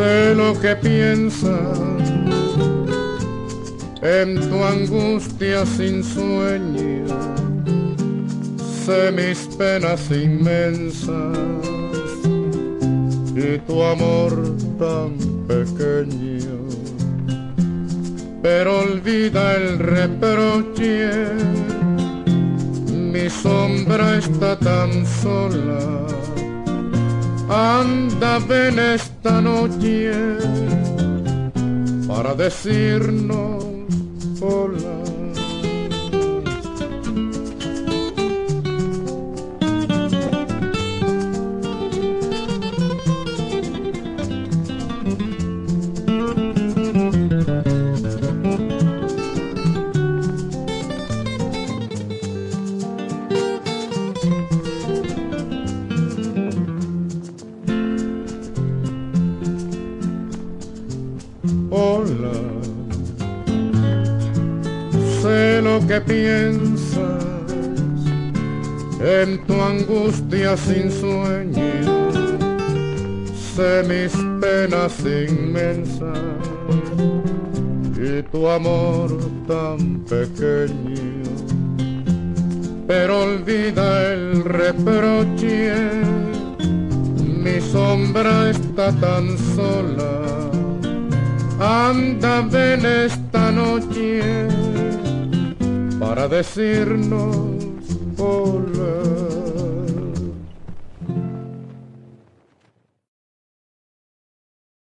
Sé lo que piensas en tu angustia sin sueño, sé mis penas inmensas y tu amor tan pequeño. Pero olvida el reproche, mi sombra está tan sola. Anda, ven esta noche para decirnos hola. Hola, sé lo que piensas en tu angustia sin sueño, sé mis penas inmensas y tu amor tan pequeño. Pero olvida el reproche, mi sombra está tan sola. Anda, ven esta noche para decirnos hola.